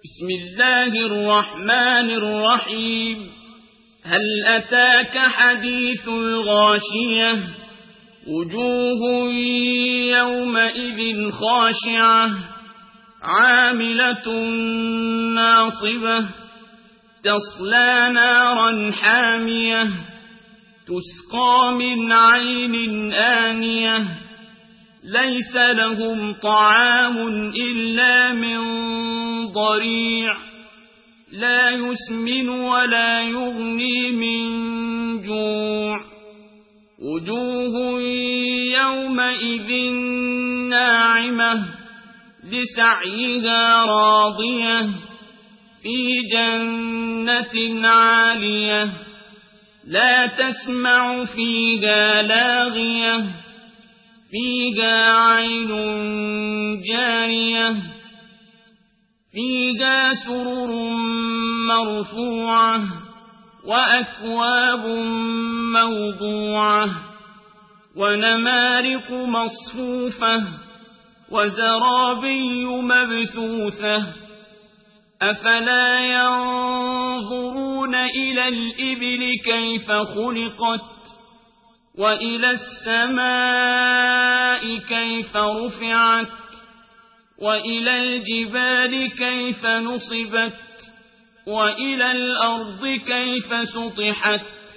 بسم الله الرحمن الرحيم هل أتاك حديث الغاشية وجوه يومئذ خاشعة عاملة ناصبة تصلى نارا حامية تسقى من عين آنية ليس لهم طعام إلا من ضريع لا يسمن ولا يغني من جوع وجوه يومئذ ناعمة لسعيها راضية في جنة عالية لا تسمع فيها لاغية فيها عين جارية فيها سرر مرفوعة وأكواب موضوعة ونمارق مصفوفة وزرابي مبثوثة أفلا ينظرون إلى الإبل كيف خلقت وإلى السماء كيف رفعت وإلى الجبال كيف نصبت وإلى الأرض كيف سطحت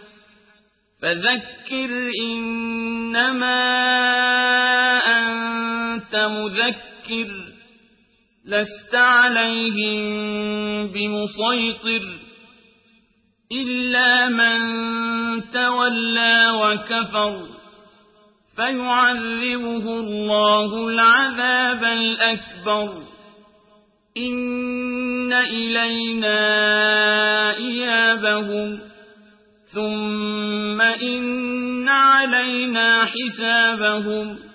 فذكر إنما أنت مذكر لست عليهم بمسيطر إلا من تولى وكفر فيعذبه الله العذاب الأكبر إن إلينا إيابهم ثم إن علينا حسابهم